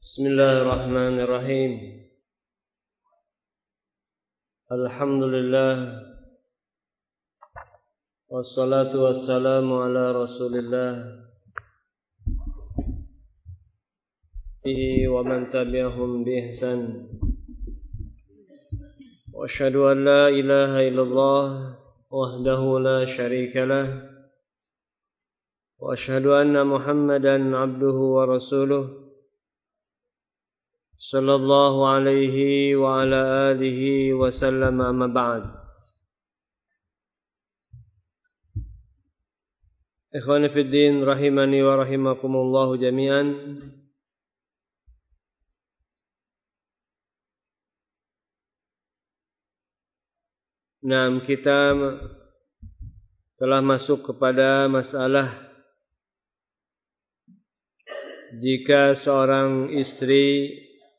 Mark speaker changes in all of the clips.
Speaker 1: Bismillahirrahmanirrahim. Alhamdulillah. Wassalatu wassalamu ala Rasulillah wa man tabi'ahum bi ihsan. Wa asyhadu an la ilaha illallah wahdahu la syarika lah. Wa asyhadu anna Muhammadan abduhu wa rasuluh sallallahu alaihi wa ala alihi wa sallam, amma ba'd. Ikhwani fid din rahimani wa rahimakumullah jami'an. Nah, kita telah masuk kepada masalah jika seorang istri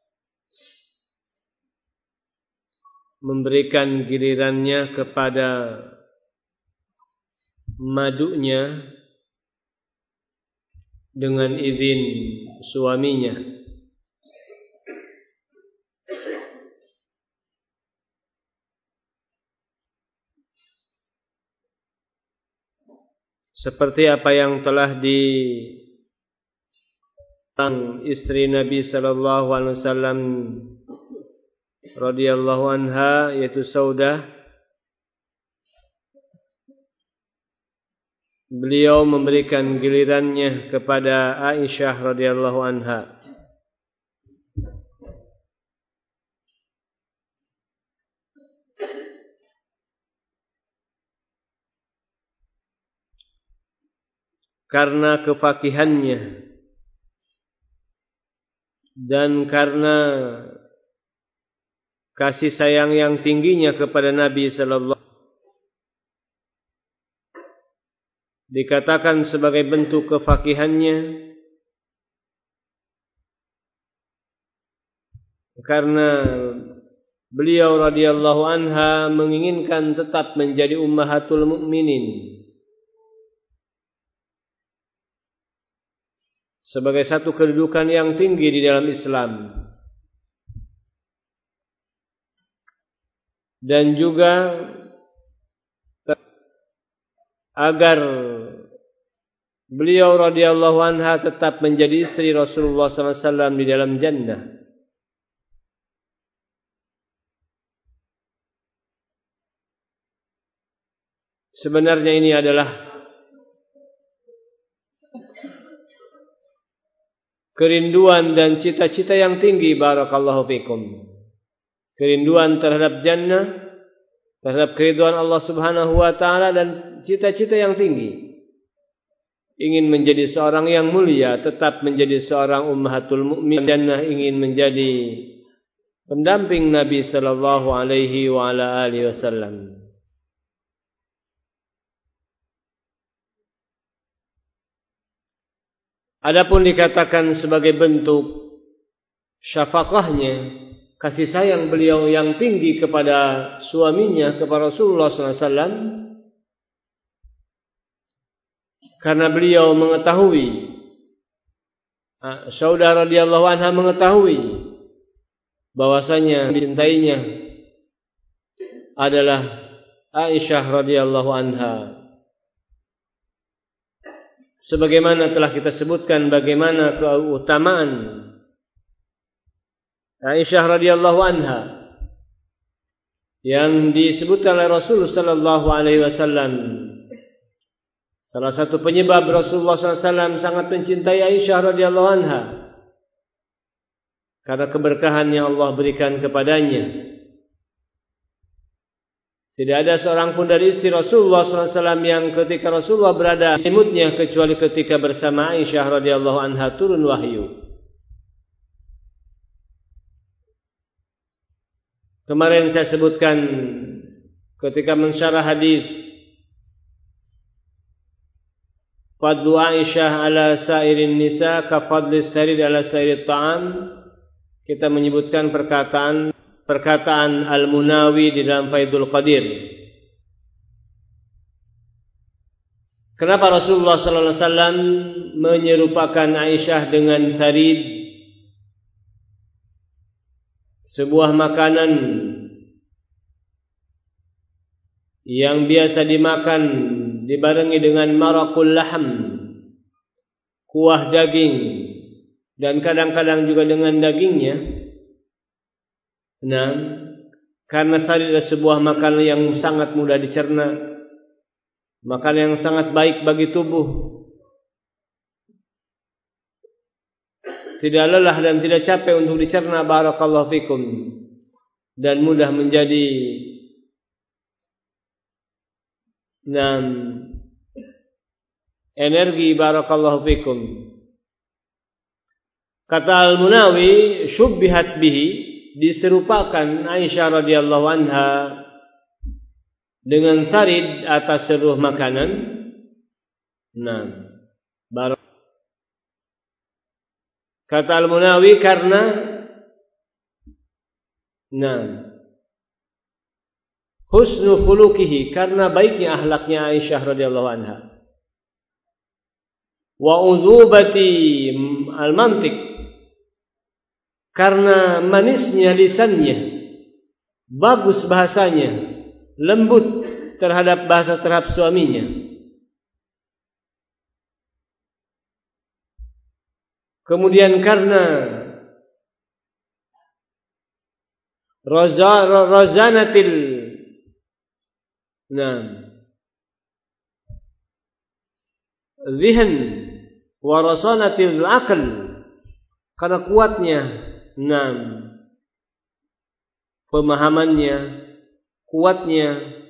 Speaker 1: memberikan gilirannya kepada madunya dengan izin suaminya. Seperti apa yang telah tentang istri Nabi sallallahu alaihi wasallam radhiyallahu anha, yaitu Saudah. Beliau memberikan gilirannya kepada Aisyah radhiyallahu anha. Karena kefakihannya dan karena kasih sayang yang tingginya kepada Nabi sallallahu alaihi wasallam, dikatakan sebagai bentuk kefakihannya karena beliau radhiyallahu anha menginginkan tetap menjadi ummahatul mukminin sebagai satu kedudukan yang tinggi di dalam Islam. Dan juga agar beliau radhiyallahu anha tetap menjadi istri Rasulullah sallallahu alaihi wasallam di dalam jannah. Sebenarnya ini adalah kerinduan dan cita-cita yang tinggi, barakallahu fikum. Kerinduan terhadap jannah, terhadap keridhaan Allah Subhanahu wa taala, dan cita-cita yang tinggi. Ingin menjadi seorang yang mulia, tetap menjadi seorang ummahatul mukmin jannah, ingin menjadi pendamping Nabi sallallahu alaihi wa ala alihi wasallam. Adapun dikatakan sebagai bentuk syafaqahnya, kasih sayang beliau yang tinggi kepada suaminya, kepada Rasulullah SAW, karena beliau mengetahui, Saudah radhiyallahu anha mengetahui bahwasanya dicintainya adalah Aisyah radhiyallahu anha. Sebagaimana telah kita sebutkan bagaimana keutamaan Aisyah radhiyallahu anha yang disebutkan oleh Rasul sallallahu alaihi wasallam. Salah satu penyebab Rasulullah sallallahu alaihi wasallam sangat mencintai Aisyah radhiyallahu anha karena keberkahan yang Allah berikan kepadanya. Tidak ada seorang pun dari istri Rasulullah sallallahu alaihi wasallam yang ketika Rasulullah berada di selimutnya kecuali ketika bersama Aisyah radhiyallahu anha turun wahyu. Kemarin saya sebutkan ketika mensyarah hadis fadlu Aisyah ala sairin nisa ka fadli sarid ala sairit ta'am, kita menyebutkan perkataan Al-Munawi di dalam Faidul Qadir. Kenapa Rasulullah sallallahu alaihi wasallam menyerupakan Aisyah dengan sarid? sebuah makanan yang biasa dimakan dibarengi dengan maraqul lahm, kuah daging, dan kadang-kadang juga dengan dagingnya. Nah, karena sari adalah sebuah makanan yang sangat mudah dicerna, makanan yang sangat baik bagi tubuh, tidak lelah dan tidak capek untuk dicerna, barakallahu fikum, dan mudah menjadi energi, barakallahu fikum. Kata Al-Munawi, syubbihat bihi, diserupakan Aisyah radhiyallahu anha dengan sarid atas seluruh makanan. Kata Al-Munawi karena husnu khuluqihi, karena baiknya akhlaknya Aisyah radhiyallahu anha. Wa uzubati al-mantiq, karena manisnya lisannya, bagus bahasanya, lembut terhadap bahasa terhadap suaminya. Kemudian karena rozanatil zihn wa rozanatil aql, karena kuatnya pemahamannya, kuatnya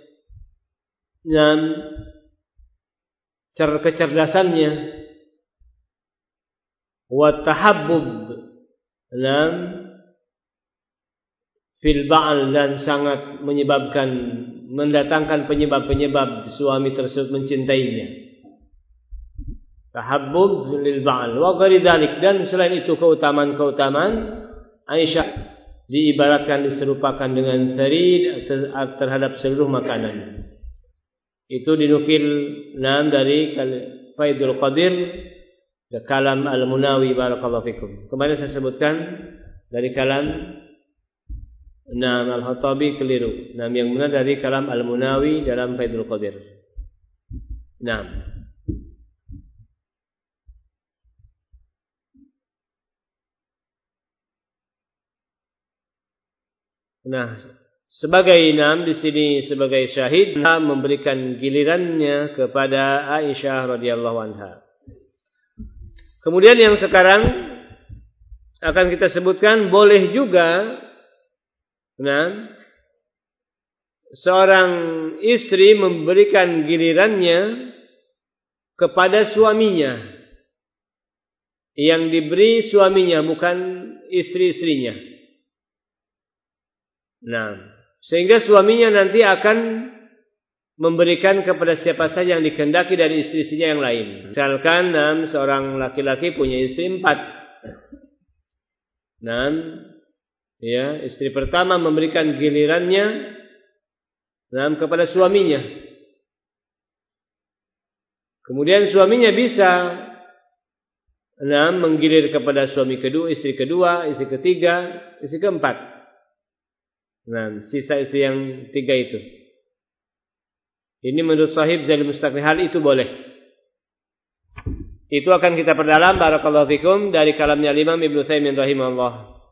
Speaker 1: kecerdasannya, wa tahabbub fil ba'al, dan sangat mendatangkan penyebab-penyebab suami tersebut mencintainya. Tahabbub lil ba'al wa ghairi dzalik, dan selain itu keutamaan-keutamaan Aisyah diibaratkan, diserupakan dengan sarid terhadap seluruh makanan. Itu dinukil dari Faidul Qadir, kalam Al-Munawi, barakallahu fikum. Kemarin saya sebutkan dari kalam Al-Khattabi keliru. Yang benar dari kalam Al-Munawi dalam Faidul Qadir. Sebagai di sini sebagai syahid, memberikan gilirannya kepada Aisyah radhiyallahu anha. Kemudian yang sekarang akan kita sebutkan, boleh juga seorang istri memberikan gilirannya kepada suaminya, yang diberi suaminya bukan istri-istrinya. Sehingga suaminya nanti akan memberikan kepada siapa saja yang dikehendaki dari istri-istrinya yang lain. Misalkan seorang laki-laki punya istri 4. Istri pertama memberikan gilirannya kepada suaminya. Kemudian suaminya bisa menggilir kepada suami kedua, istri ketiga, istri keempat. Sisa istri yang 3 itu. Ini menurut sahib Zailul Mustaqni, hal itu boleh. Itu akan kita perdalam, barakallahu fikum, dari kalamnya Imam Ibnu Utsaimin rahimahullah.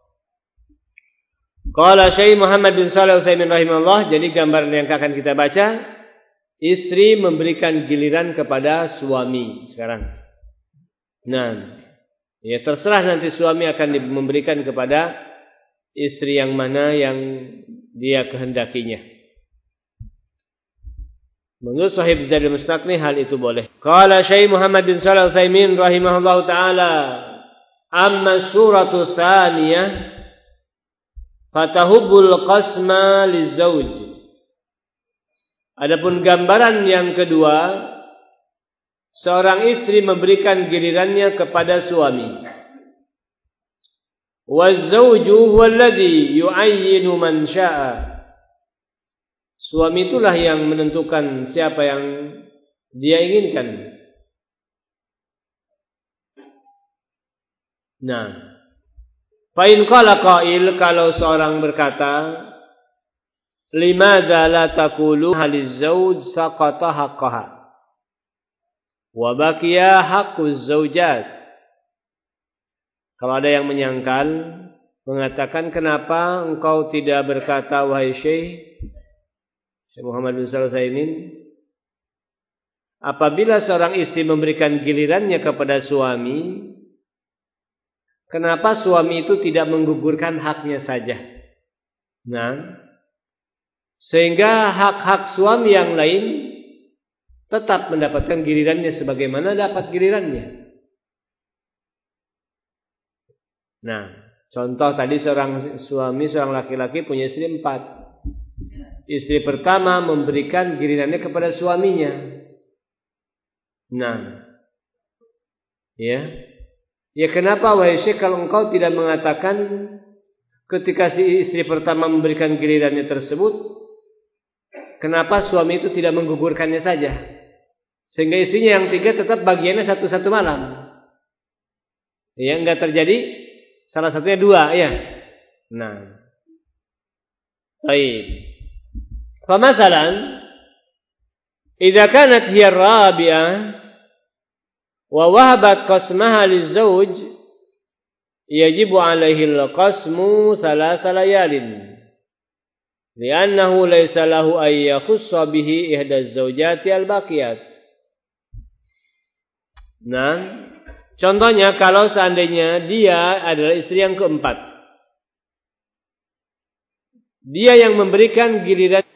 Speaker 1: Qala Syekh Muhammad bin Shalih Al-Utsaimin rahimahullah, jadi gambaran yang akan kita baca, istri memberikan giliran kepada suami sekarang. Terserah nanti suami akan memberikan kepada istri yang mana yang dia kehendakinya. Menurut sahib Zailul Mustaqni, hal itu boleh. Qala Syekh Muhammad bin Shalih Al-Utsaimin rahimahullahu taala, amma suratu tsaniyah fatahubbul qasma lizauj. Adapun gambaran yang kedua, seorang istri memberikan gilirannya kepada suami. Waz-zawju huwa alladhi yu'ayyinu man syaa. Suami itulah yang menentukan siapa yang dia inginkan. Fa in qala qail, kalau seorang berkata, limadza la taqulu haliz zauj saqata haqqaha wa baqiya haqquz zaujat. Kalau ada yang menyangkal, mengatakan, kenapa engkau tidak berkata, wahai Syekh Muhammad bin Shalih Al-Utsaimin, apabila seorang istri memberikan gilirannya kepada suami, kenapa suami itu tidak menggugurkan haknya saja? Nah, sehingga hak-hak suami yang lain tetap mendapatkan gilirannya sebagaimana dapat gilirannya. Nah, contoh tadi seorang suami, seorang laki-laki punya istri 4. Istri pertama memberikan gilirannya kepada suaminya. Nah, ya kenapa wahai Syekh kalau engkau tidak mengatakan ketika si istri pertama memberikan gilirannya tersebut, kenapa suami itu tidak menggugurkannya saja, sehingga istrinya yang 3 tetap bagiannya satu malam? Ya, enggak terjadi salah satunya 2, ya. Nah, baik. Famasalan, idza kanat hiya rabi'ah wa wahabat qasmaha lizauj, yajibu 'alaihi al-qasmu 3 layalin. Li'annahu laysa lahu ay yakhussa bihi ihda az-zawjati al-baqiyat. Nah, contohnya kalau seandainya dia adalah istri yang keempat, dia yang memberikan giliran,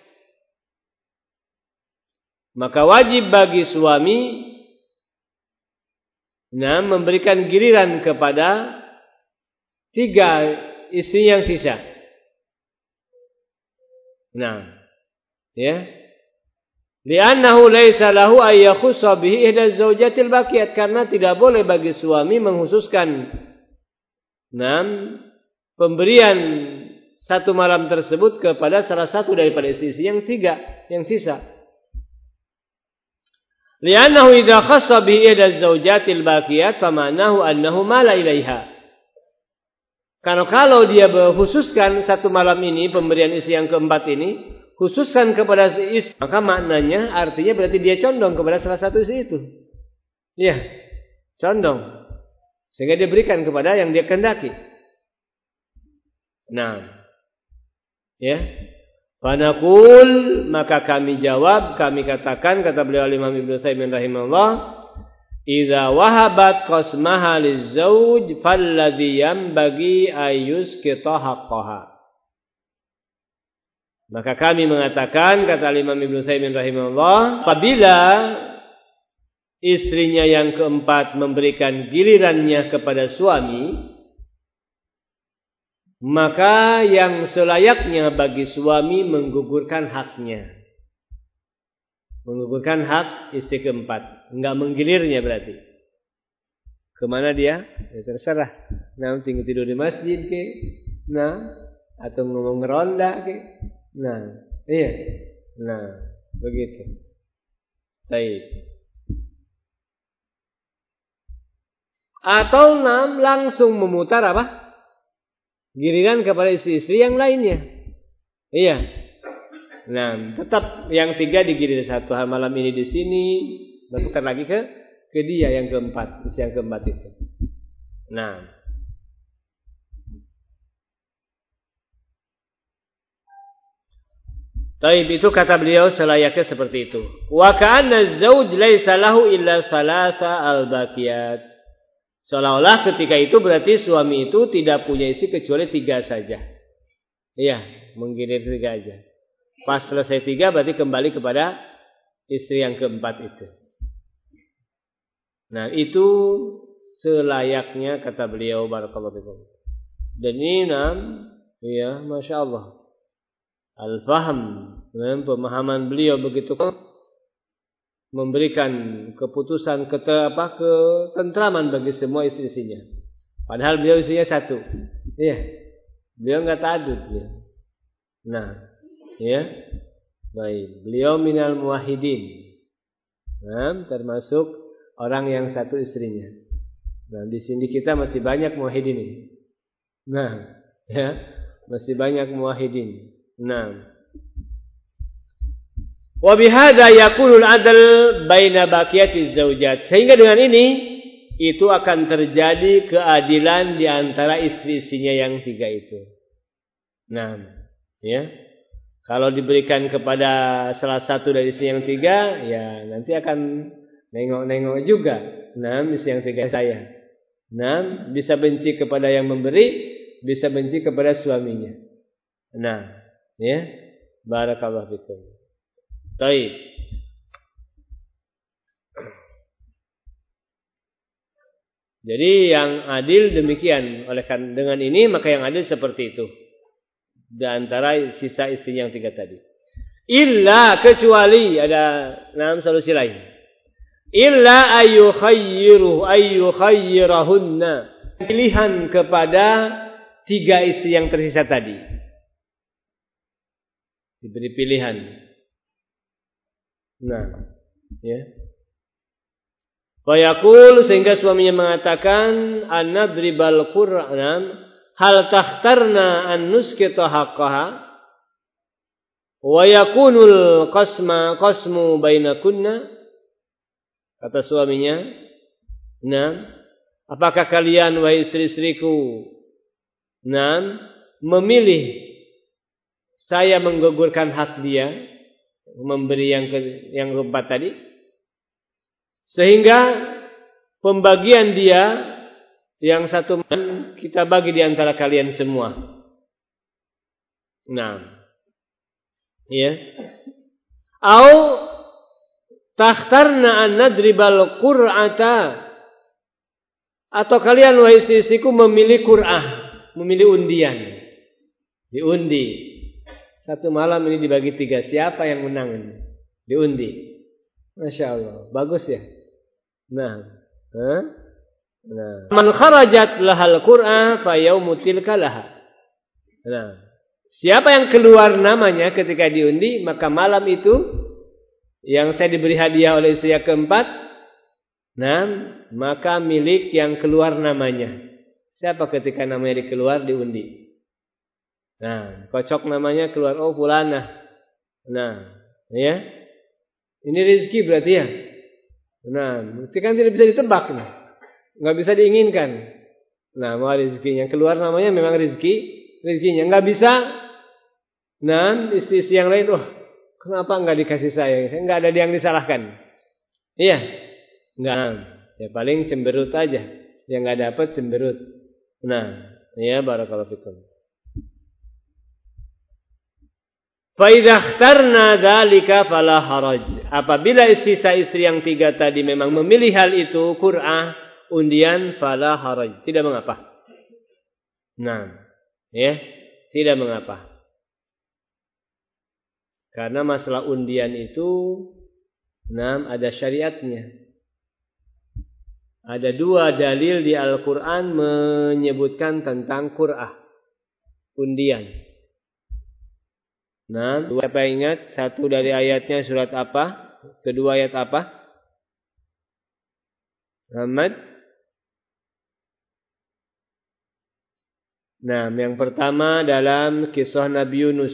Speaker 1: maka wajib bagi suami memberikan giliran kepada 3 istri yang sisa. Nah, ya. Li'annahu laisa lahu ay yakhussa bihi ihda az-zawjatil baqiyat, karena tidak boleh bagi suami menghususkan pemberian 1 malam tersebut kepada salah satu daripada istri yang 3 yang sisa. Li'annahu idza khassa bihi ihda az-zawjatil baqiyat fama'nahu annahu mala ilaiha. Karena kalau dia khususkan 1 malam ini, pemberian istri yang keempat ini, khususkan kepada si istri, maka maknanya artinya berarti dia condong kepada salah satu istri itu. Iya, condong. Sehingga dia berikan kepada yang dia kehendaki. Nah, ya. Fanaqul, maka kami jawab, kami katakan, kata beliau Imam Ibnu Utsaimin rahimahullah, idza wahabat qasmaha lizauj falladhi yanbaghi ayyusqita haqqaha. Maka kami mengatakan, kata Imam Ibnu Utsaimin rahimahullah, apabila istrinya yang keempat memberikan gilirannya kepada suami, maka yang selayaknya bagi suami menggugurkan haknya. Menggugurkan hak istri keempat, enggak menggilirnya berarti. Kemana dia? Ya terserah. Nah, tinggal tidur di masjid ke, atau ngomong ngeronda ke. Nah, iya. Nah, begitu. Baik. Atau langsung memutar apa? Giliran kepada istri-istri yang lainnya. Iya. Nah, tetap yang 3 digilir 1 malam ini di sini, bertukar lagi ke dia yang keempat, istri yang keempat itu. Nah, taib itu kata beliau selayaknya seperti itu. Wa ka'anna az-zawj laisa lahu illa 3 al-baqiyat. Seolah-olah ketika itu berarti suami itu tidak punya istri kecuali 3 saja. Iya, menggilir 3 aja. Pas selesai 3 berarti kembali kepada istri yang keempat itu. Nah, itu selayaknya kata beliau barakallahu fikum. Dan ini ya, Masya Allah, al-faham, pemahaman beliau begitu memberikan keputusan ketentraman bagi semua istri-istrinya. Padahal beliau istrinya 1. Iya. Beliau enggak ta'addud ya. Nah, ya. Baik, beliau minal muwahhidin. Termasuk orang yang 1 istrinya. Nah, di sini kita masih banyak muwahhidin ini. Nah, ya, masih banyak muwahhidin. Nah. Wa bihadza yakunul adl baina baqiyatiz zaujat. Sehingga dengan ini itu akan terjadi keadilan di antara istri-istrinya yang 3 itu. Nah, ya. Kalau diberikan kepada salah satu dari istri yang 3, ya nanti akan nengok-nengok juga. Nah, istri yang 3 saya. Nah, bisa benci kepada yang memberi, bisa benci kepada suaminya. Nah, ya. Barakallahu fikum. Baik. Jadi yang adil demikian. Oleh karena dengan ini maka yang adil seperti itu. Di antara sisa istri yang 3 tadi. Illa kecuali ada 6 solusi lain. Illa ayyukhayyirahunna. Pilihan kepada 3 istri yang tersisa tadi. Diberi pilihan. Nah, ya. Fayaqul sehingga suaminya mengatakan anadribal Qur'an hal takhtarna an nuskita haqqaha wa yakunul qasmu bainakunna. Kata suaminya, "Nah, apakah kalian wahai istri-istriku, memilih saya menggugurkan hak dia, memberi yang keempat tadi, sehingga pembagian dia yang 1 kita bagi di antara kalian semua." Nah, ya. Au takhtarna an nadribal qur'ata, atau kalian wahai istri-istriku memilih qur'ah, memilih undian. Diundi. 1 malam ini dibagi 3. Siapa yang menang ini? Diundi. Masya Allah. Bagus ya. Nah. Man kharajat lahal qur'ah fa yaumu tilka laha. Nah. Siapa yang keluar namanya ketika diundi, maka malam itu yang saya diberi hadiah oleh istri yang keempat, maka milik yang keluar namanya. Siapa ketika namanya dikeluar diundi? Nah, kocok namanya keluar, oh fulanah. Nah, ya. Ini rezeki berarti ya. Nah, berarti kan tidak bisa ditebak nih. Enggak bisa diinginkan. Nah, mau rezekinya keluar namanya memang rezekinya. Enggak bisa. Nah, istri-istri yang lain, kenapa enggak dikasih saya? Enggak ada yang disalahkan. Iya. Enggak. Ya paling cemberut aja. Yang enggak dapat cemberut. Nah, ya barakallahu fikum. Fa idza ikhtarna dzalika fala haraj. Apabila istri yang 3 tadi memang memilih hal itu, qur'ah, undian, fala haraj, tidak mengapa. Nah, ya, tidak mengapa. Karena masalah undian itu ada syariatnya. Ada 2 dalil di Al-Qur'an menyebutkan tentang qur'ah, undian. Nah, siapa ingat? 1 dari ayatnya surat apa? Kedua ayat apa? Muhammad. Nah, yang pertama dalam kisah Nabi Yunus.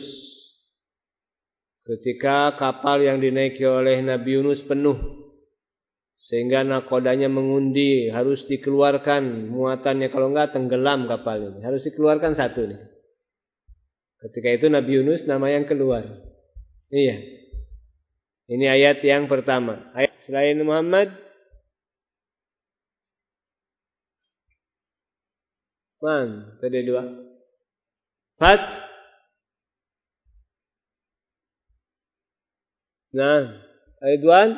Speaker 1: Ketika kapal yang dinaiki oleh Nabi Yunus penuh. Sehingga nakodanya mengundi, harus dikeluarkan muatannya, kalau enggak tenggelam kapal ini. Harus dikeluarkan 1 nih. Ketika itu Nabi Yunus nama yang keluar. Iya. Ini ayat yang pertama. Ayat selain Muhammad. Tadi 2. Fat. Nah, ayat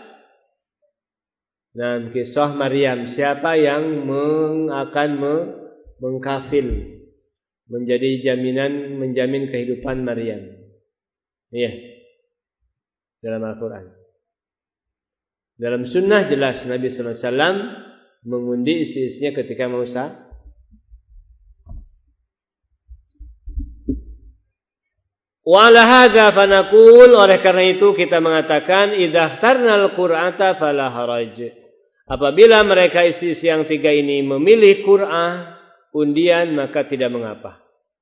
Speaker 1: 2. Nah, kisah Maryam. Siapa yang akan mengkafil, menjadi menjamin kehidupan Maryam. Iya. Dalam Al-Quran. Dalam sunnah jelas Nabi SAW mengundi istri-istrinya ketika mau sah. Wa ala hadza fanaqul, oleh karena itu kita mengatakan idza ikhtarnal qur'ata fala haraj. Apabila mereka istri yang 3 ini memilih qur'ah, undian maka tidak mengapa.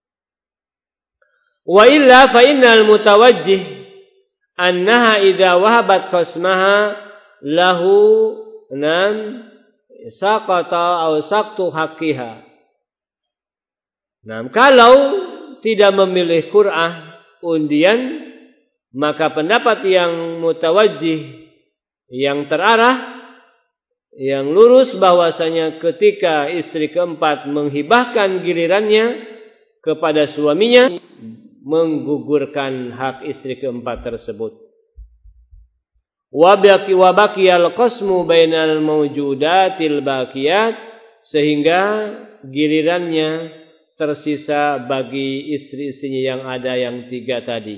Speaker 1: Wa illa fa innal mutawajjih annaha idza wahabat qasmaha lahu nam saqata aw saqtu haqqiha. Nah, kalau tidak memilih qur'ah undian, maka pendapat yang mutawajjih, yang terarah, yang lurus bahwasanya ketika istri keempat menghibahkan gilirannya kepada suaminya, menggugurkan hak istri keempat tersebut. Wa baqiyal qasmu bainal mawjudatil baqiyat, sehingga gilirannya tersisa bagi istri-istrinya yang ada yang 3 tadi.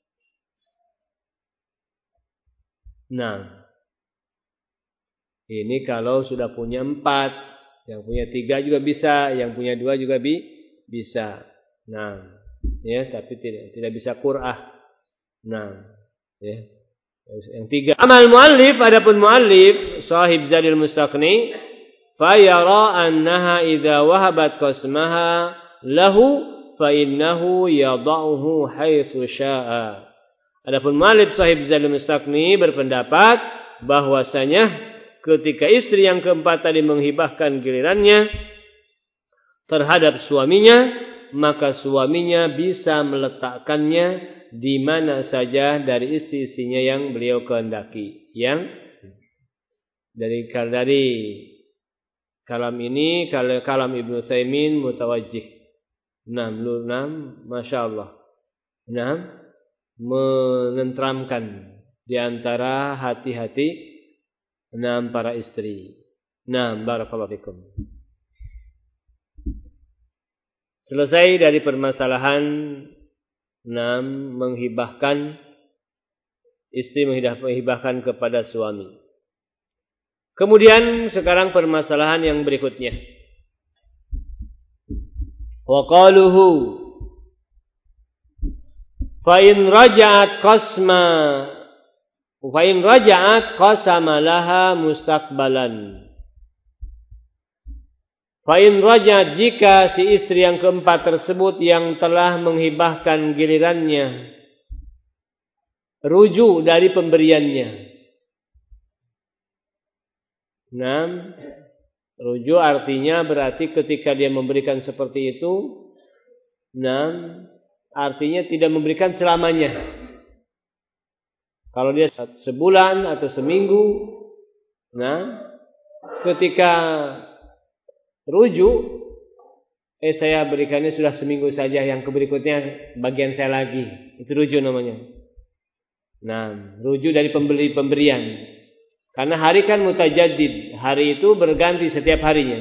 Speaker 1: Nah, ini kalau sudah punya 4, yang punya 3 juga bisa, yang punya 2 juga bisa. Nah, ya, tapi tidak bisa qur'ah. Nah, ya. Yang 3. Amal muallif, adapun muallif sahib Zadil Mustaqni, fa yara annaha idza wahabat qasmaha lahu fa innahu yad'uhu haitsu syaa. Adapun muallif sahib Zadil Mustaqni berpendapat bahwasanya ketika istri yang keempat tadi menghibahkan gilirannya terhadap suaminya, maka suaminya bisa meletakkannya di mana saja dari istri-istrinya yang beliau kehendaki. Yang dari kalam ini, kalam Ibnu Utsaimin mutawajjih. 6, Masya Allah. 6, menentramkan di antara hati-hati para istri. Barakallahu fikum. Selesai dari permasalahan menghibahkan, istri menghibahkan kepada suami. Kemudian sekarang permasalahan yang berikutnya. Wa qaluhu fa in raja'at qasama laha mustaqbalan. Fa in raja'at, jika si istri yang keempat tersebut yang telah menghibahkan gilirannya rujuk dari pemberiannya. Rujuk artinya berarti ketika dia memberikan seperti itu, artinya tidak memberikan selamanya. Kalau dia sebulan atau seminggu, ketika rujuk, saya berikannya sudah seminggu saja, yang berikutnya bagian saya lagi. Itu rujuk namanya. Rujuk dari pemberian. Karena hari kan mutajaddid, hari itu berganti setiap harinya.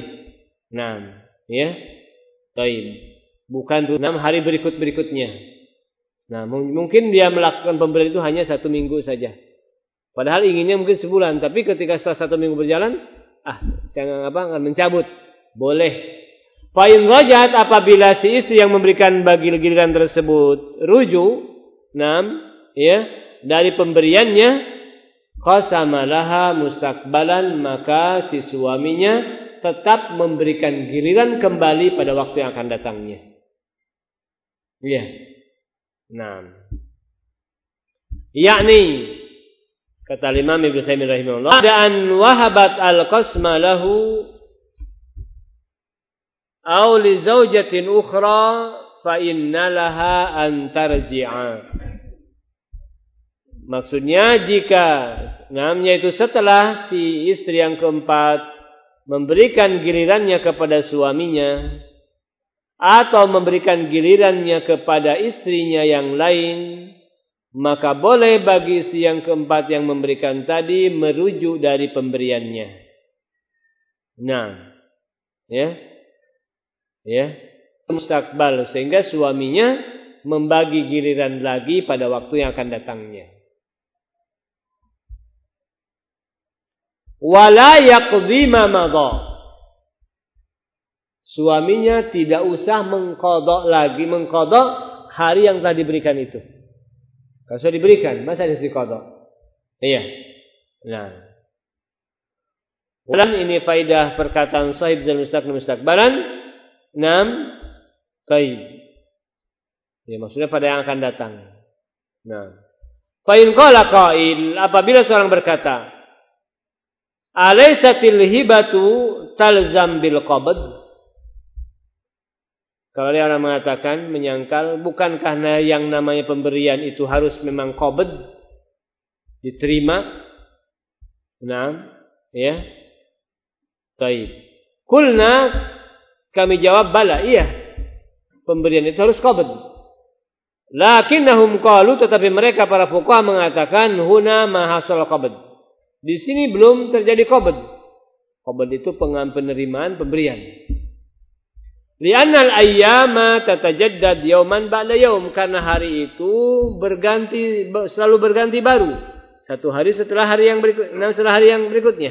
Speaker 1: Taib. Bukan 6 hari berikutnya. Mungkin dia melakukan pemberian itu hanya 1 minggu saja. Padahal inginnya mungkin sebulan, tapi ketika setelah 1 minggu berjalan, saya mencabut. Boleh. Fa in raja'at, apabila si istri yang memberikan bagi giliran tersebut rujuk, dari pemberiannya, qasama laha mustaqbalan, maka si suaminya tetap memberikan giliran kembali pada waktu yang akan datangnya. Yakni, kata Imam Ibnu Utsaimin rahimahullah, dan wahabat al-qasma lahu aw li zaujatin ukhra fa inna laha an tarji'a. Maksudnya jika yaitu setelah si istri yang keempat memberikan gilirannya kepada suaminya atau memberikan gilirannya kepada istrinya yang lain, maka boleh bagi istri yang keempat yang memberikan tadi merujuk dari pemberiannya. Mustaqbal, sehingga suaminya membagi giliran lagi pada waktu yang akan datangnya. Wala yaqdi ma madha. Suaminya tidak usah mengqadha hari yang telah diberikan itu. Kalau sudah diberikan, masa harus diqadha? Iya. Dan ini faidah perkataan sahib Zadil Mustaqni mustaqbalan. Taib. Ya, maksudnya pada yang akan datang. Fa in qala qail, apabila seorang berkata, alaysatil hibatu talzam bil qabd? Kalau dia orang mengatakan, menyangkal, bukankah yang namanya pemberian itu harus memang qabd, diterima? Ya. Taib. Kulna, kami jawab bala, iya. Pemberian itu harus qabd. Lakinnahum qalu, tetapi mereka para fuqaha mengatakan huna ma hasal qabd. Di sini belum terjadi qabd. Qabd itu penerimaan pemberian. Li'anna al-ayyama tatajaddad yawman ba'da yawm, karena hari itu selalu berganti baru. Satu hari setelah hari yang berikutnya.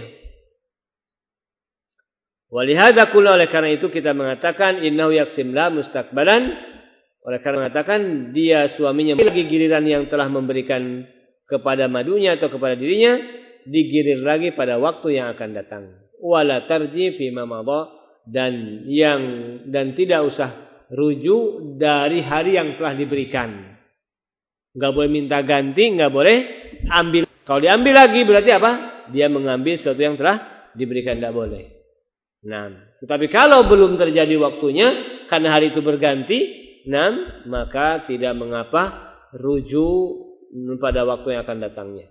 Speaker 1: Walihada qulna, oleh karena itu kita mengatakan innahu yaksim la mustaqbalan. Oleh karena mengatakan dia suaminya lagi giliran yang telah memberikan kepada madunya atau kepada dirinya, digirir lagi pada waktu yang akan datang. Wala tarji fi ma madha, dan tidak usah rujuk dari hari yang telah diberikan. Enggak boleh minta ganti, enggak boleh ambil. Kalau diambil lagi berarti apa? Dia mengambil sesuatu yang telah diberikan, enggak boleh. Tetapi kalau belum terjadi waktunya karena hari itu berganti, maka tidak mengapa rujuk pada waktu yang akan datangnya.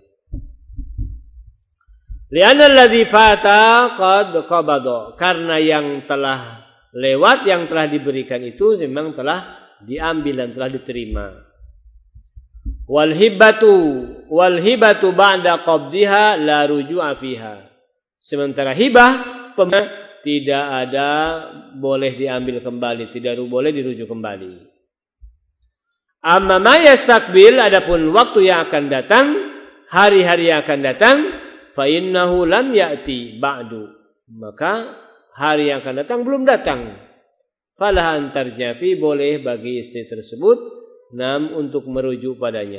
Speaker 1: Li'anna alladhi fata qad qabada, karena yang telah lewat, yang telah diberikan itu memang telah diambil dan telah diterima. Wal hibatu ba'da qabdiha la ruju'a fiha. Sementara hibah tidak ada boleh diambil kembali, tidak boleh dirujuk kembali. Amma ma yastaqbil, adapun waktu yang akan datang, hari-hari yang akan datang, fa innahu lam ya'ti ba'du, maka hari yang akan datang belum datang. Fala antarjafi, boleh bagi istri tersebut untuk merujuk padanya.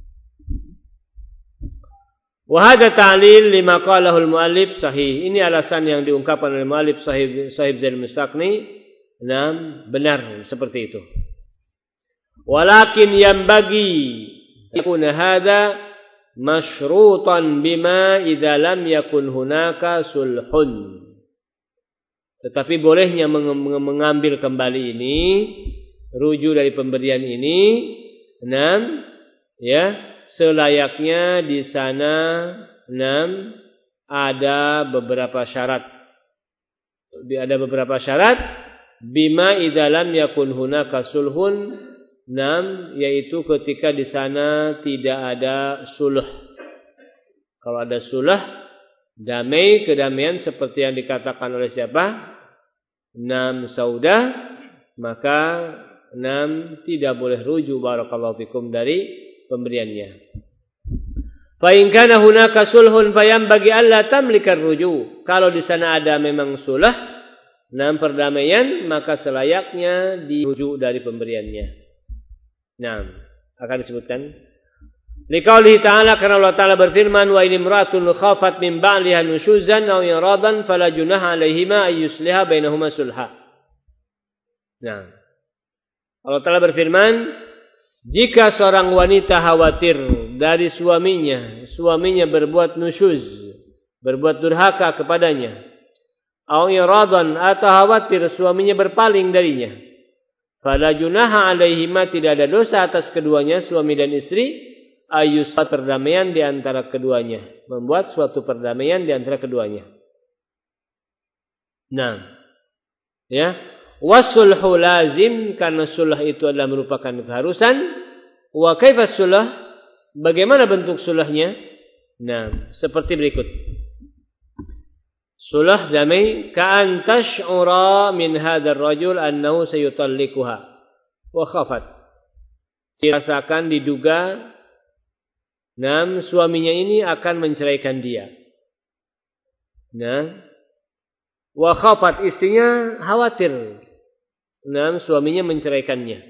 Speaker 1: Wahada ta'lil lima qalahul muallif sahih. Ini alasan yang diungkapkan oleh muallif sahib Zaid Mustaqni. Benar seperti itu. Walakin yambagi yakuna hada masyrutan bima idza lam yakun hunaka sulhun. Tetapi bolehnya mengambil kembali ini, rujuk dari pemberian ini, selayaknya di sana ada beberapa syarat. Ada beberapa syarat bima idalam yakun hunaka sulhun, yaitu ketika di sana tidak ada sulh. Kalau ada sulh, kedamaian seperti yang dikatakan oleh siapa? Saudah, maka tidak boleh rujuk barakallahu fikum dari pemberiannya. Fa in kana hunaka sulhun fayambagi alla tamlikar ruju. Kalau di sana ada memang sulh, perdamaian, maka selayaknya dirujuk dari pemberiannya. Akan disebutkan. Liqaulihi ta'ala, karena Allah Ta'ala berfirman, wa in imra'atun khafat min ba'liha nusyuzan aw iradan fala junaha 'alaihima ay yusliha bainahuma sulha. Allah Ta'ala berfirman, jika seorang wanita khawatir dari suaminya berbuat nusyuz, berbuat durhaka kepadanya, aw iradan, atau khawatir suaminya berpaling darinya, fala junaha 'alaihima, tidak ada dosa atas keduanya, suami dan istri, ayus perdamaian di antara keduanya, membuat suatu perdamaian di antara keduanya. Wasulhu lazim, karena sulh itu adalah merupakan keharusan. Wa kaifa sulh, bagaimana bentuk sulhnya? Seperti berikut. Sulh damai, ka'an tash'ura min hadzal rajul annahu sayutallikuha wa khafat. Dirasakan, diduga suaminya ini akan menceraikan dia. Wa khafat, istrinya khawatir suaminya menceraikannya.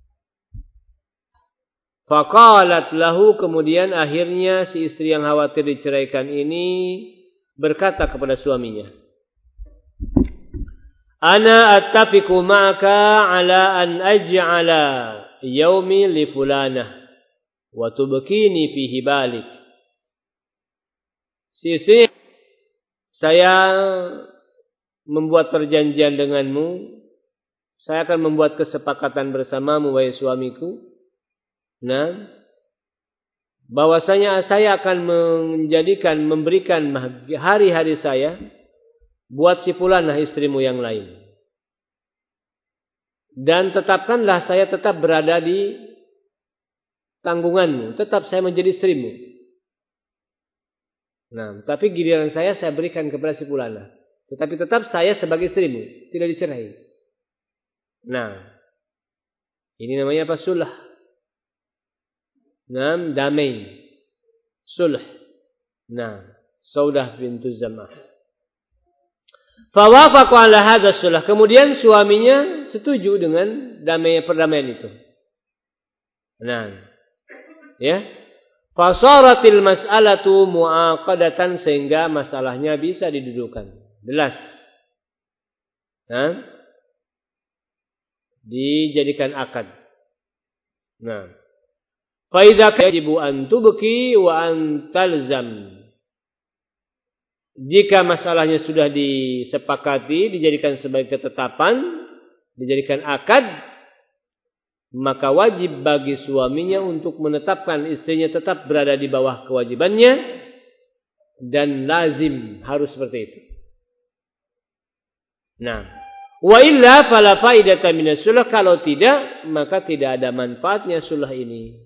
Speaker 1: Faqalat lahu, kemudian akhirnya si istri yang khawatir diceraikan ini berkata kepada suaminya, Ana attafiqu ma'aka ala an aj'ala yaumi li fulanah wa tubkini fihi balik. Sisi saya membuat perjanjian denganmu, saya akan membuat kesepakatan bersamamu wahai suamiku. Nah, bahwasanya saya akan memberikan hari-hari saya buat si fulanah istrimu yang lain. Dan tetapkanlah saya tetap berada di tanggunganmu, tetap saya menjadi istrimu. Nah, tapi giliran saya berikan kepada si fulanah. Tetapi tetap saya sebagai istrimu, tidak dicerai. Nah, ini namanya apa? Sulh. Nah, damai. Sulh. Nah, Saudah bintu Zam'ah. Fawafaqu ala hadha sulh. Kemudian suaminya setuju dengan perdamaian itu. Nah, ya. Fasaratil mas'alatu mu'aqadatan, sehingga masalahnya bisa didudukan. Jelas. Nah, dijadikan akad. Nah, fa idza yajibu an tubki wa an talzam. Jika masalahnya sudah disepakati, dijadikan sebagai ketetapan, dijadikan akad, maka wajib bagi suaminya untuk menetapkan istrinya tetap berada di bawah kewajibannya, dan lazim harus seperti itu. Nah, wa illa fala faidata minas sulh, kalau tidak maka tidak ada manfaatnya sulh ini.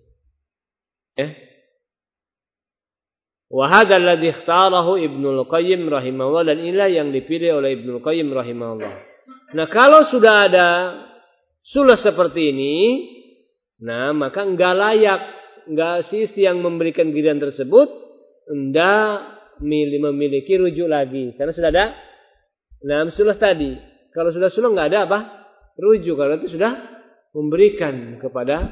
Speaker 1: Wa hadzal ladzi ikhtarahu Ibnul Qayyim rahimahullah, dan inilah yang dipilih oleh Ibnul Qayyim rahimahullah. Nah, kalau sudah ada sulh seperti ini, nah maka enggak layak, enggak si yang memberikan giliran tersebut enggak memiliki rujuk lagi, karena sudah ada sulh tadi. Kalau sudah sulh enggak ada apa? Rujuk, karena itu sudah memberikan kepada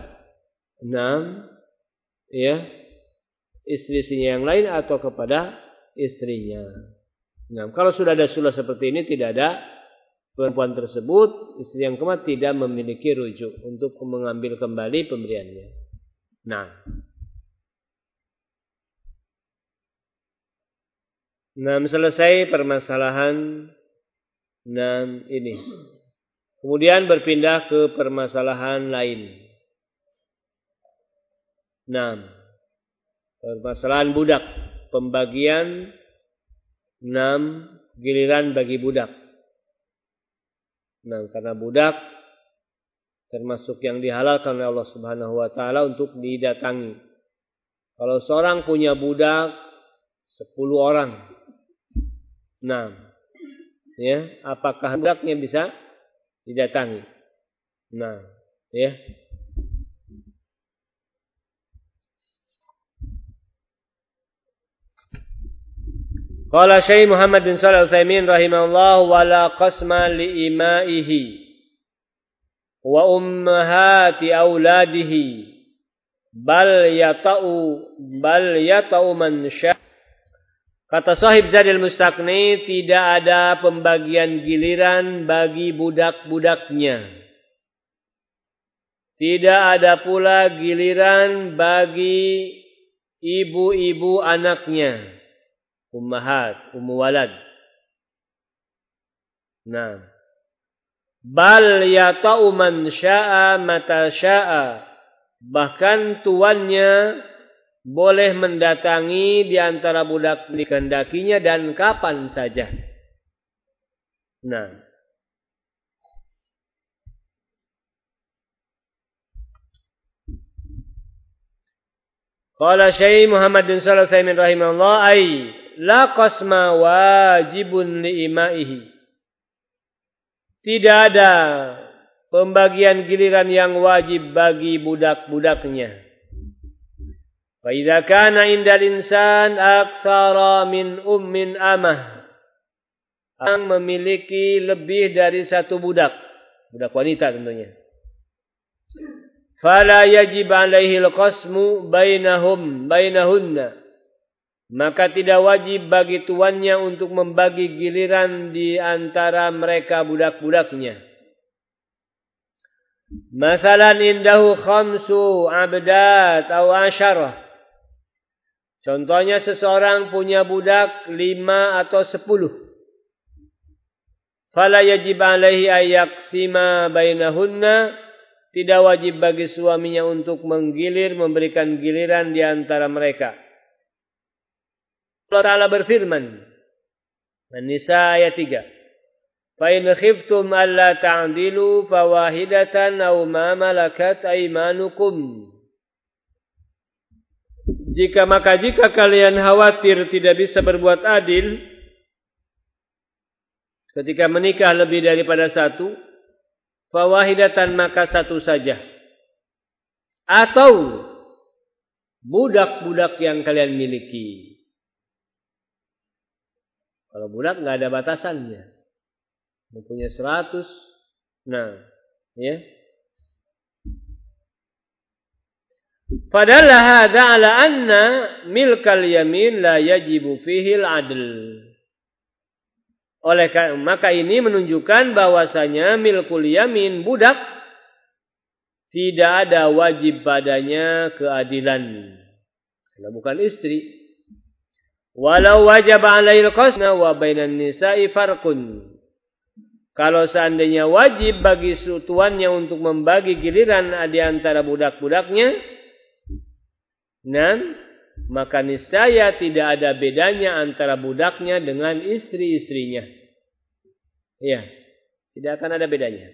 Speaker 1: istri-istrinya yang lain atau kepada istrinya. Nah, kalau sudah ada sulh seperti ini, tidak ada perempuan tersebut, istri yang keempat, tidak memiliki rujuk untuk mengambil kembali pemberiannya. Nah, selesai permasalahan ini. Kemudian berpindah ke permasalahan lain. Permasalahan budak, pembagian 6 giliran bagi budak. Nah, karena budak termasuk yang dihalalkan oleh Allah Subhanahu wa taala untuk didatangi. Kalau seorang punya budak 10 orang. Nah, ya, apakah budaknya bisa didatangi? Nah, ya. Qala Syekh Muhammad bin Shalih Al-Utsaimin rahimahullah, wala qasma li imaihi wa ummahati auladihi bal yata'u man sya. Kata Sahib Zadil Mustaqni, tidak ada pembagian giliran bagi budak-budaknya. Tidak ada pula giliran bagi ibu-ibu anaknya. Ummahat, ummu walad. Nah, bal yata'u man sya'a mata sya'a. Bahkan tuannya boleh mendatangi di antara budak dikehendakinya dan kapan saja. Nah, qala Syekh Muhammad bin Shalih Al-Utsaimin rahimahullah, la qasma wajibun li imaihi. Tidak ada pembagian giliran yang wajib bagi budak-budaknya. Fa idza kana indal insan aktsara min ummin amah, yang memiliki lebih dari satu budak wanita tentunya, fala yajib alaihi al-qasmu bainahunna, maka tidak wajib bagi tuannya untuk membagi giliran di antara mereka budak-budaknya. Masalan indahu khamsu abdat atau asyarah. Contohnya seseorang punya budak 5 atau 10. Fala yajib alaihi ayaksima bainahunna. Tidak wajib bagi suaminya untuk menggilir, memberikan giliran di antara mereka. Allah Ta'ala berfirman. An-Nisa ayat 3. Fa in khiftum alla ta'dilu fawahidatan aw ma malakat aymanukum. Jika kalian khawatir tidak bisa berbuat adil ketika menikah lebih daripada satu, fawahidatan maka satu saja. Atau budak-budak yang kalian miliki. Kalau budak enggak ada batasannya. Mempunyai 100. Nah, ya. Padahal hada ala anna milkal yamin la yajibu fihi al-adl. Maka ini menunjukkan bahwasanya milkul yamin budak tidak ada wajib padanya keadilan. Karena bukan istri. Walau wajib alaihil qasna wa bainan nisa'i farqun. Kalau seandainya wajib bagi tuannya untuk membagi giliran di antara budak-budaknya, maka niscaya tidak ada bedanya antara budaknya dengan istri-istrinya. Ya, tidak akan ada bedanya.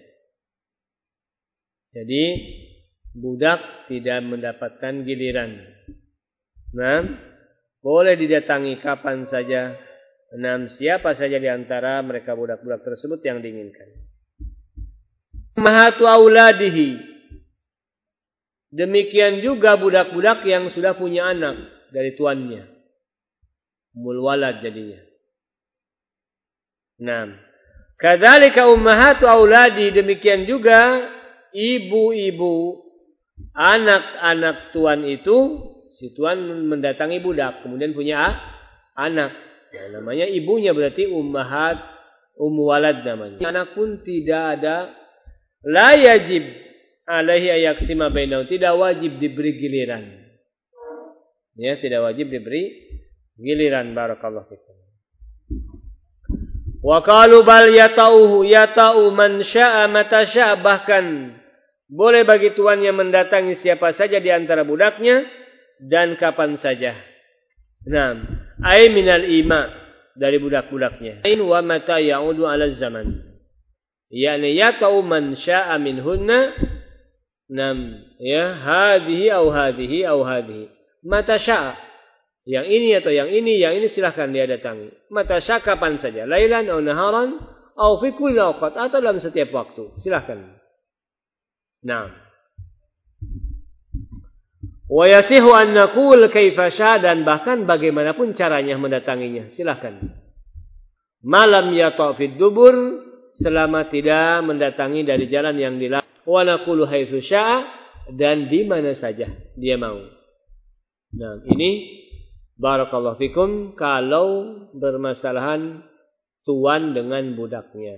Speaker 1: Jadi budak tidak mendapatkan giliran. Boleh didatangi kapan saja. Siapa saja di antara mereka budak-budak tersebut yang diinginkan. Ummahatu auladihi. Demikian juga budak-budak yang sudah punya anak dari tuannya. Ummul walad jadinya. Kadzalika ummahatu auladi, demikian juga ibu-ibu anak-anak tuan itu, si tuan mendatangi budak kemudian punya anak. Namanya ibunya berarti ummahat, ummu walad namanya. Anak pun tidak ada la yajib alaihi ayaksima bainahu, tidak wajib diberi giliran. Ya, tidak wajib diberi giliran. Barakallahu fikum. Wa qalu bal yata'u man syaa mata syaa, bahkan boleh bagi tuannya mendatangi siapa saja di antara budaknya dan kapan saja. Ay minal ima, dari budak-budaknya. Wa mata ya'udu ala zaman. Yani yata'u man syaa minhunna. Hadhihi au hadhihi au hadhihi. Mata syaa. Yang ini atau yang ini silahkan dia datangi. Mata syaa kapan saja. Lailan au naharan au fi kulli awqat, atau dalam setiap waktu. Silahkan. Wa yasihu an naqul kaifa syaa, dan bahkan bagaimanapun caranya mendatanginya, silakan. Malam yata' fid dubur, selama tidak mendatangi dari jalan yang dilarang. Wa naqulu haitsu syaa, dan di mana saja dia mau. Ini barakallahu fikum kalau bermasalahan tuan dengan budaknya.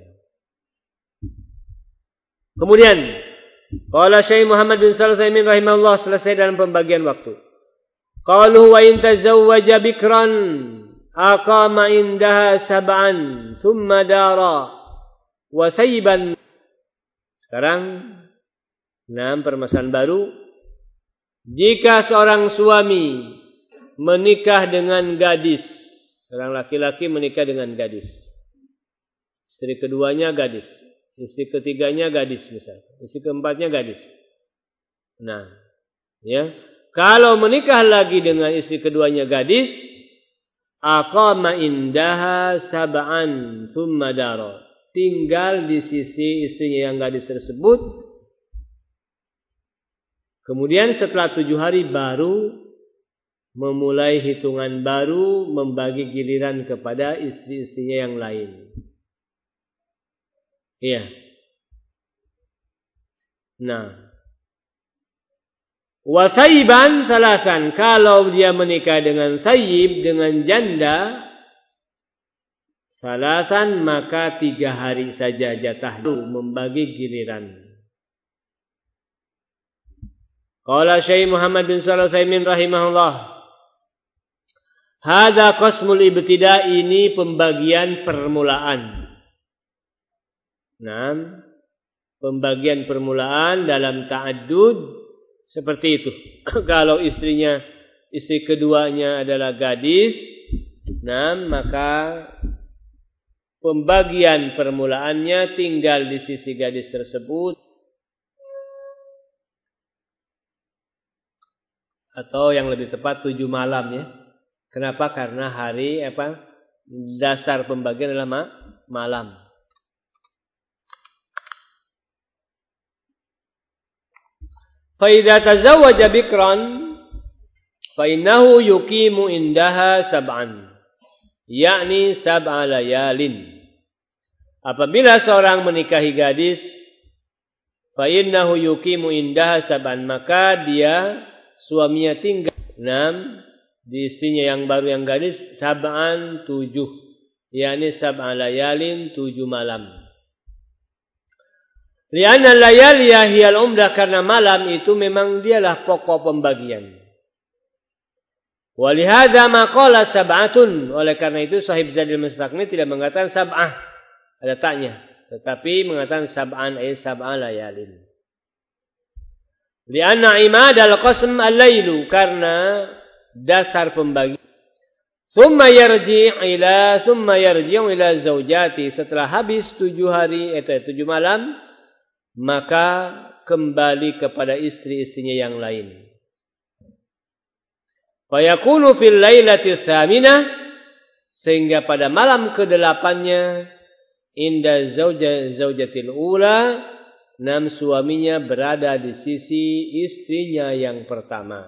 Speaker 1: Kemudian qala Syekh Muhammad bin Shalih Al-Utsaimin rahimahullah, selesai dalam pembagian waktu. Qalu wa in tazawwaja bikran aqama indaha sab'an thumma dara wa sayyiban. Sekarang permasalahan baru. Jika seorang suami menikah dengan gadis, seorang laki-laki menikah dengan gadis, istri keduanya gadis, istri ketiganya gadis misalnya, istri keempatnya gadis. Kalau menikah lagi dengan istri keduanya gadis, aqama indaha sab'an thumma dara, tinggal di sisi istrinya yang gadis tersebut. Kemudian setelah 7 hari baru memulai hitungan baru, membagi giliran kepada istri-istrinya yang lain. Iya. Wa sayyiban salasan, kalau dia menikah dengan sayyib, dengan janda, salasan, maka 3 hari saja jatah membagi giliran. Qala Syekh Muhammad bin Shalih Al-Utsaimin rahimahullah, hadza qasmul ibtida, ini pembagian permulaan. Nah, pembagian permulaan dalam ta'addud seperti itu. Kalau istri keduanya adalah gadis, nah maka pembagian permulaannya tinggal di sisi gadis tersebut. Atau yang lebih tepat 7 malam ya. Kenapa? Karena hari dasar pembagian adalah malam. Fa idza tazawwaja bikran fa innahu yuqimu indaha sab'an, yakni 7 layalin. Apabila seorang menikahi gadis, fa innahu yuqimu indaha sab'an, maka dia suaminya tinggal 6 di istrinya yang baru yang gadis, 7, yakni 7 layalin, 7 malam. Lianna layaliya hiyal umdah, karena malam itu memang dialah pokok pembagian. Walihada maqala sab'atun, oleh karena itu sahib Zadil Mustaqni tidak mengatakan sab'ah, ada taknya, tetapi mengatakan sab'an ay 7 layalin. Lianna imad al-qasm al-lailu, karena dasar pembagian. Summa yarji'u ila zaujati, setelah habis 7 hari atau 7 malam, maka kembali kepada istri-istrinya yang lain. Fa yakunu fil lailati tsaminah, sehingga pada malam ke-8-nya inda zaujatil ula, 6 suaminya berada di sisi istrinya yang pertama.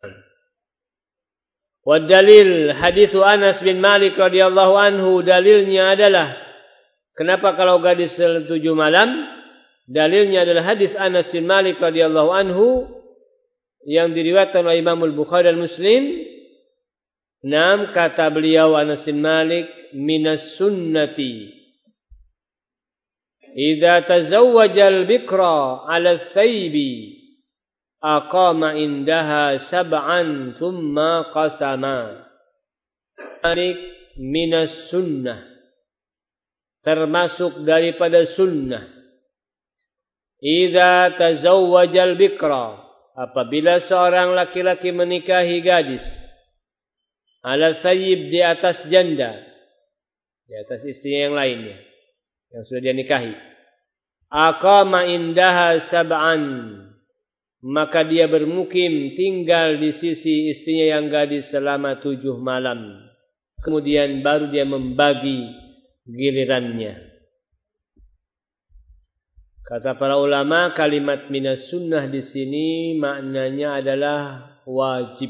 Speaker 1: Wa dalil haditsu Anas bin Malik radhiyallahu anhu, dalilnya adalah kenapa kalau gadis 7 malam? Dalilnya adalah hadis Anas bin Malik radhiyallahu anhu yang diriwayatkan oleh Imam Al-Bukhari dan Muslim. Kata beliau Anas bin Malik, minas sunnati idza tazawwaja al-bikra 'ala al-thaybi aqama indaha 7 thumma qasama. Minas sunnah, termasuk daripada sunnah. Idza tazawwaja al-bikra, apabila seorang laki-laki menikahi gadis, 'ala al-thayyib, di atas janda, di atas istrinya yang lainnya yang sudah dia nikahi, aqama indaha 7, maka dia bermukim, tinggal di sisi istrinya yang gadis selama 7 malam. Kemudian baru dia membagi gilirannya. Kata para ulama, kalimat minas sunnah di sini maknanya adalah wajib.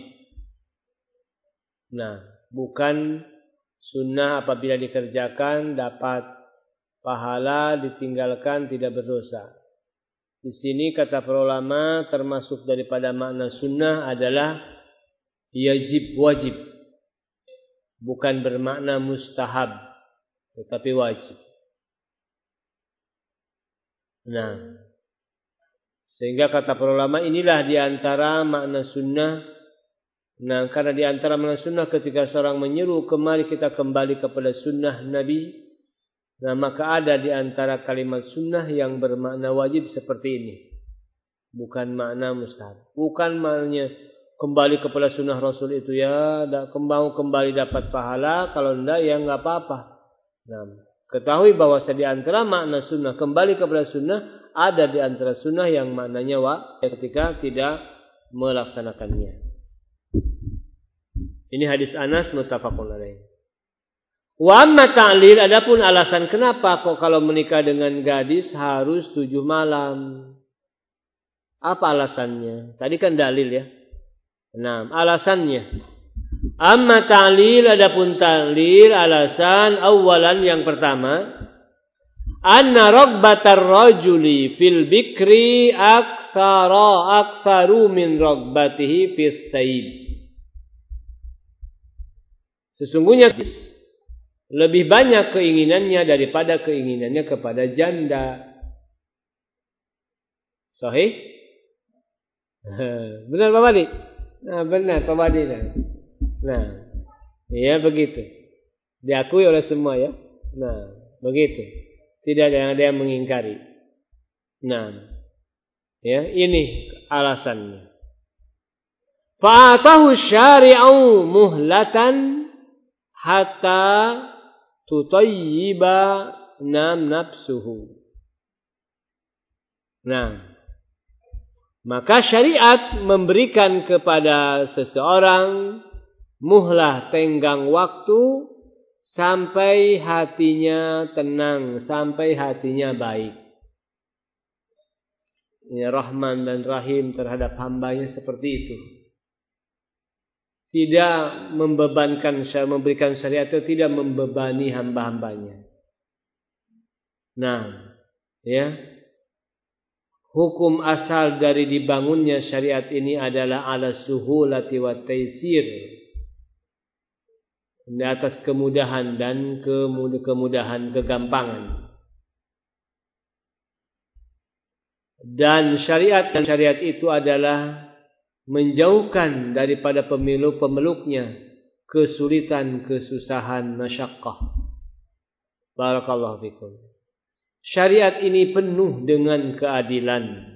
Speaker 1: Nah, bukan sunnah apabila dikerjakan dapat pahala, ditinggalkan tidak berdosa. Di sini kata para ulama termasuk daripada makna sunnah adalah yajib, wajib. Bukan bermakna mustahab, tetapi wajib. Nah, sehingga kata para ulama inilah diantara makna sunnah. Nah, karena diantara makna sunnah ketika seorang menyeru, kemari kita kembali kepada sunnah Nabi. Nah, maka ada di antara kalimat sunnah yang bermakna wajib seperti ini. Bukan makna mustahab. Bukan maknanya kembali kepada sunnah Rasul itu ya, kembali dapat pahala, kalau tidak ya enggak apa-apa. Nah, ketahui bahwa di antara makna sunnah kembali kepada sunnah, ada di antara sunnah yang maknanya ketika tidak melaksanakannya. Ini hadis Anas muttafaqun alaih. Wa amma ta'lil, adapun alasan kenapa kok kalau menikah dengan gadis harus 7 malam. Apa alasannya? Tadi kan dalil ya. Nah, alasannya. Amma ta'lil, adapun ta'lil, alasan awalan yang pertama, anna ragbatar rajuli fil bikri aktsaru min ragbatihi fis sayyid. Sesungguhnya lebih banyak keinginannya daripada keinginannya kepada janda. Sahih? Benar Pak Badi? Nah, benar Pak Badi. Nah, ya begitu. Diakui oleh semua ya. Nah, begitu. Tidak ada yang mengingkari. Nah, ya ini alasannya. Fa'atahu syari'u muhlatan hatta tutayyiba nafsuhu. Nah, maka syariat memberikan kepada seseorang muhlah, tenggang waktu sampai hatinya tenang, sampai hatinya baik. Ya, Rahman dan Rahim terhadap hambanya seperti itu. Tidak membebankan, memberikan syariat itu tidak membebani hamba-hambanya. Nah, ya. Hukum asal dari dibangunnya syariat ini adalah ala suhulati wa taisir. Di atas kemudahan dan kemudahan, kegampangan. Dan syariat itu adalah menjauhkan daripada pemeluknya kesulitan, kesusahan, masyaqqah. Barakallahu fikum. Syariat ini penuh dengan keadilan.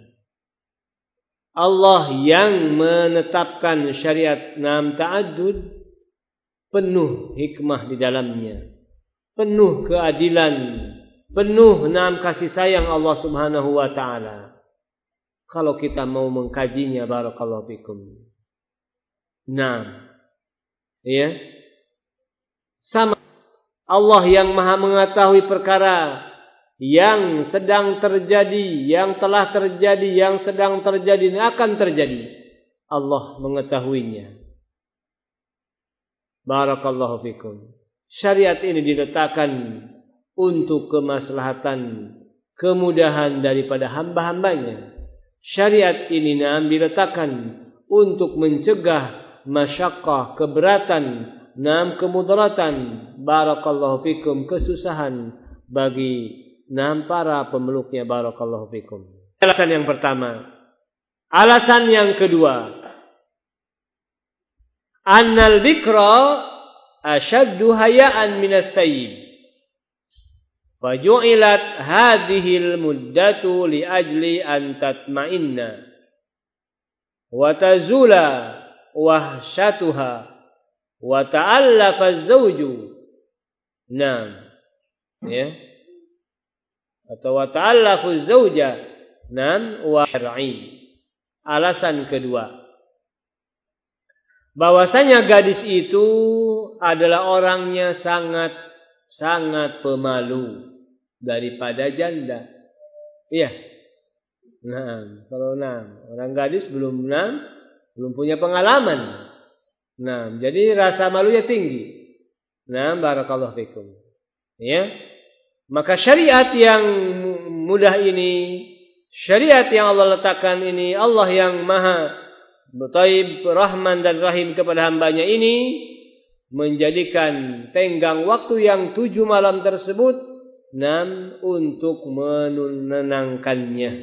Speaker 1: Allah yang menetapkan syariat ta'addud penuh hikmah di dalamnya. Penuh keadilan, penuh kasih sayang Allah Subhanahu wa taala. Kalau kita mau mengkajinya, barakallahu fikum. Nah, ya. Sama Allah yang Maha mengetahui perkara yang sedang terjadi, yang telah terjadi, yang sedang terjadi, dan akan terjadi. Allah mengetahuinya. Barakallahu fikum. Syariat ini diletakkan untuk kemaslahatan, kemudahan daripada hamba-hambanya. Syariat ini diletakkan untuk mencegah masyaqqah, keberatan, kemudaratan. Barakallahu fikum, kesusahan bagi para pemeluknya. Barakallahu fikum. Alasan yang pertama. Alasan yang kedua. Annal bikra ashaddu haya'an minas sayyid. Faju'ilat hadhil muddatu liajli an tatma'inna. Wa tazula wahsyatuha. Wa ta'allafa az-zawju. Nah. Ya. Atau wa ta'allafu zauja wa syar'i. Alasan kedua, bahwasanya gadis itu adalah orangnya sangat pemalu daripada janda. Iya. Nah, kalau orang gadis belum punya pengalaman. Nah, jadi rasa malunya tinggi. Nah, barakallahu fikum. Ya. Maka syariat yang mudah ini, syariat yang Allah letakkan ini, Allah yang Maha Thayyib, Rahman dan Rahim kepada hambanya ini, menjadikan tenggang waktu yang 7 malam tersebut untuk menenangkannya.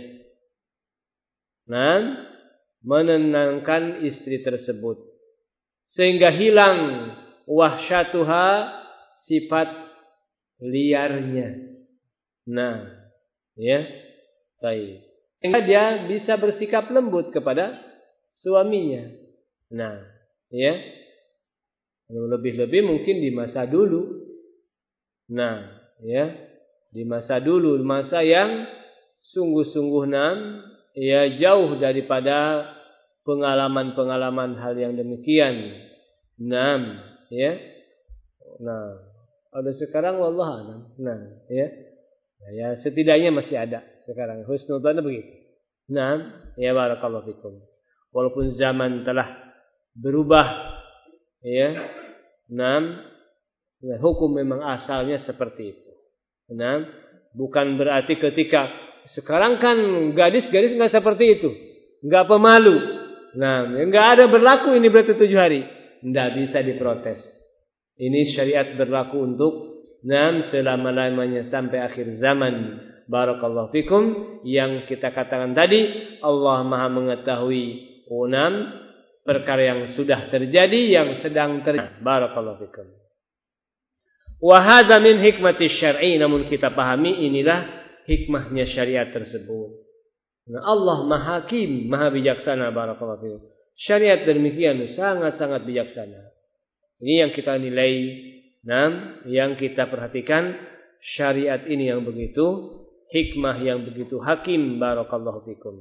Speaker 1: Menenangkan istri tersebut. Sehingga hilang wahsyatuha, sifat liarnya. Nah, ya. Baik. Sehingga dia bisa bersikap lembut kepada suaminya. Nah, ya. Lebih-lebih mungkin di masa dulu. Nah, ya. Di masa dulu, masa yang sungguh-sungguh ya jauh daripada pengalaman-pengalaman hal yang demikian. Ya. Nah, ada sekarang wallah alam. Nah, ya setidaknya masih ada sekarang. Husnudzan begitu. Nah, ya barakallahu fikum. Walaupun zaman telah berubah, ya. Hukum memang asalnya seperti itu. Bukan berarti ketika sekarang kan gadis-gadis nggak seperti itu, nggak pemalu. Nah, nggak ada berlaku ini berarti 7 hari, nggak bisa diprotes. Ini syariat berlaku untuk selama-lamanya sampai akhir zaman. Barakallahu fikum. Yang kita katakan tadi, Allah Maha mengetahui perkara yang sudah terjadi, yang sedang terjadi. Barakallahu fikum. Wa hadza min hikmati syar'i, namun kita pahami inilah hikmahnya syariat tersebut. Nah, Allah Maha Hakim, Maha bijaksana. Barakallahu fikum. Syariat demikian sangat-sangat bijaksana. Ini yang kita nilai, yang kita perhatikan, syariat ini yang begitu hikmah, yang begitu hakim. Barakallahu fikum.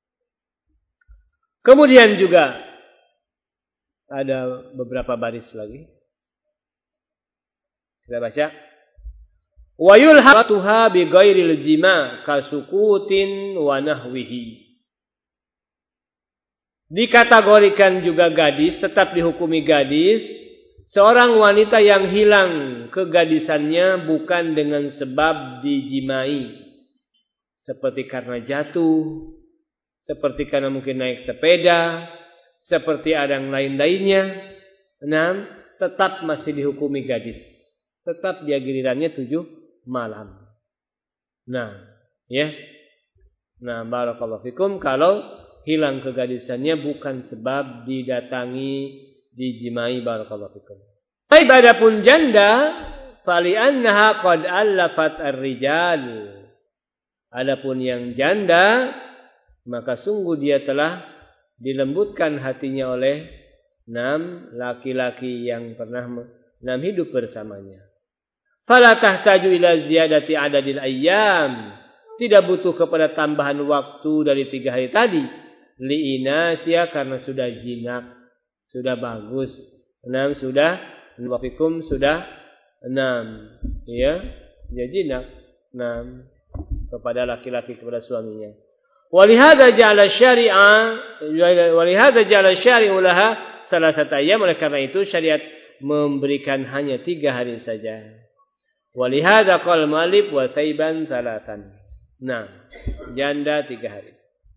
Speaker 1: Kemudian juga ada beberapa baris lagi. Kita baca. Wa yulhaqatuha bi ghairil jima' kasukutin wa nahwihi. Dikategorikan juga gadis, tetap dihukumi gadis, seorang wanita yang hilang kegadisannya bukan dengan sebab dijimai, seperti karena jatuh, seperti karena mungkin naik sepeda, seperti ada yang lain-lainnya. Tetap masih dihukumi gadis. Tetap dia gilirannya 7 malam. Barakallahu fikum, kalau hilang kegadisannya bukan sebab didatangi, dijimai. Barakallahu fikum. Baik, adapun janda, fali'annaha qad allafat ar-rijal. Adapun yang janda, maka sungguh dia telah dilembutkan hatinya oleh laki-laki yang pernah hidup bersamanya. Fala tahtaju ila ziyadati adadil ayyam. Tidak butuh kepada tambahan waktu dari 3 hari tadi. Li'inasya, karena sudah jinak, sudah bagus. Sudah wafikum, sudah dia jinak kepada laki-laki, kepada suaminya. Walihada ja'ala syari'u laha salasata ayyam. Oleh karena itu syariat memberikan hanya 3 hari saja. Walihada qala malib wa thaiban salatan. Janda 3 hari.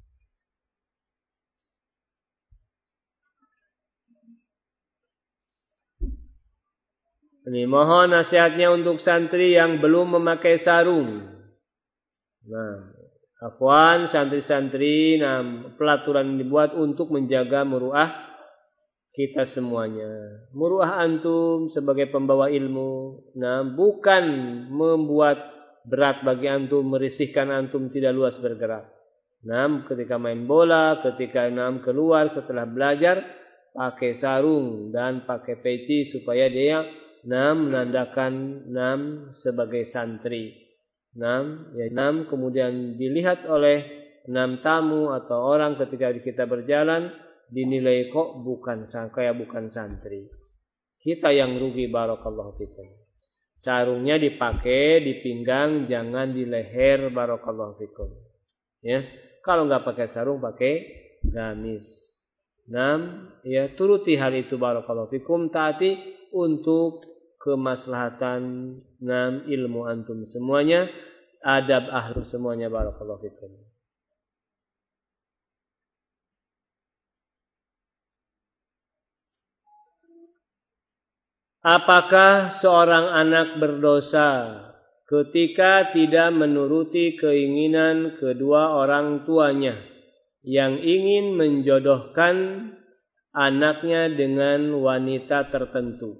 Speaker 1: Ini mohon nasihatnya untuk santri yang belum memakai sarung. Afwan, santri-santri, pelaturan dibuat untuk menjaga muruah kita semuanya. Muruah antum sebagai pembawa ilmu, bukan membuat berat bagi antum, merisihkan antum tidak luas bergerak. Ketika main bola, ketika keluar setelah belajar, pakai sarung dan pakai peci supaya dia menandakan sebagai santri. Kemudian dilihat oleh tamu atau orang ketika kita berjalan, dinilai kok bukan santri. Kita yang rugi. Barakallahu fikum. Sarungnya dipakai di pinggang, jangan di leher. Barakallahu fikum. Ya, kalau enggak pakai sarung, pakai gamis. Turuti hal itu. Barakallahu fikum. Taati untuk kemaslahatan ilmu antum semuanya, adab ahlu semuanya. Barakallahu fikum. Apakah seorang anak berdosa ketika tidak menuruti keinginan kedua orang tuanya yang ingin menjodohkan anaknya dengan wanita tertentu?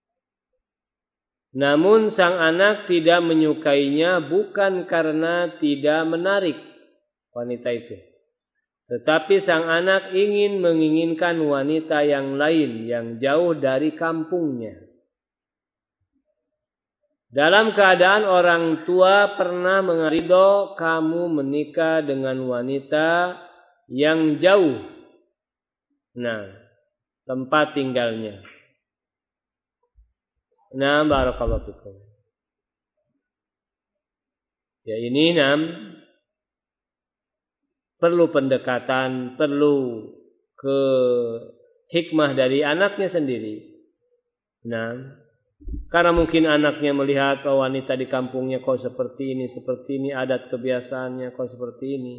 Speaker 1: Namun sang anak tidak menyukainya bukan karena tidak menarik wanita itu, tetapi sang anak menginginkan wanita yang lain yang jauh dari kampungnya. Dalam keadaan orang tua pernah mengarido kamu menikah dengan wanita yang jauh tempat tinggalnya. Barakallahu fikum. Ya, ini perlu pendekatan, perlu ke hikmah dari anaknya sendiri. Karena mungkin anaknya melihat bahwa wanita di kampungnya kok seperti ini, adat kebiasaannya kok seperti ini.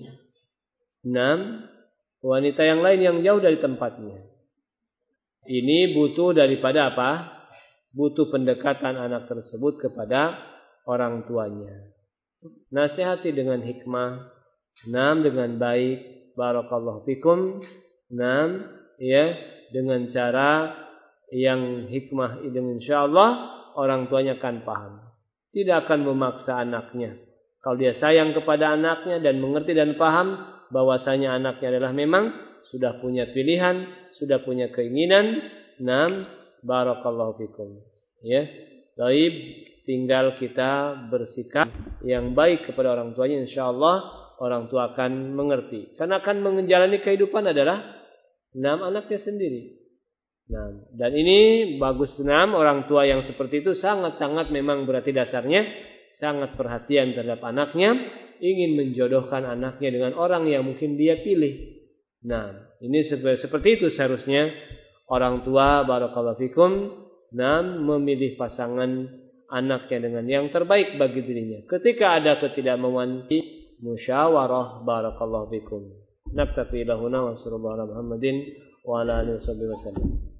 Speaker 1: 6. Wanita yang lain yang jauh dari tempatnya. Ini butuh daripada apa? Butuh pendekatan anak tersebut kepada orang tuanya. Nasihati dengan hikmah. 6. Dengan baik. Barakallahu fikum. 6. Ya, dengan cara yang hikmah. Insyaallah orang tuanya akan paham. Tidak akan memaksa anaknya. Kalau dia sayang kepada anaknya dan mengerti dan paham bahwasanya anaknya adalah memang sudah punya pilihan, sudah punya keinginan. 6. Barakallahu fikum. Ya. Baik, tinggal kita bersikap yang baik kepada orang tuanya, insyaallah orang tua akan mengerti. Karena akan menjalani kehidupan adalah 6 anaknya sendiri. Nah, dan ini bagus 6 orang tua yang seperti itu sangat-sangat memang berarti dasarnya sangat perhatian terhadap anaknya, ingin menjodohkan anaknya dengan orang yang mungkin dia pilih. Nah, ini seperti itu seharusnya orang tua barakallahu fikum memilih pasangan anaknya dengan yang terbaik bagi dirinya. Ketika ada ketidakmauan, musyawarah barakallahu fikum. Naktafi lahuna wa sallallahu ala Muhammadin wa ala alihi wasallam.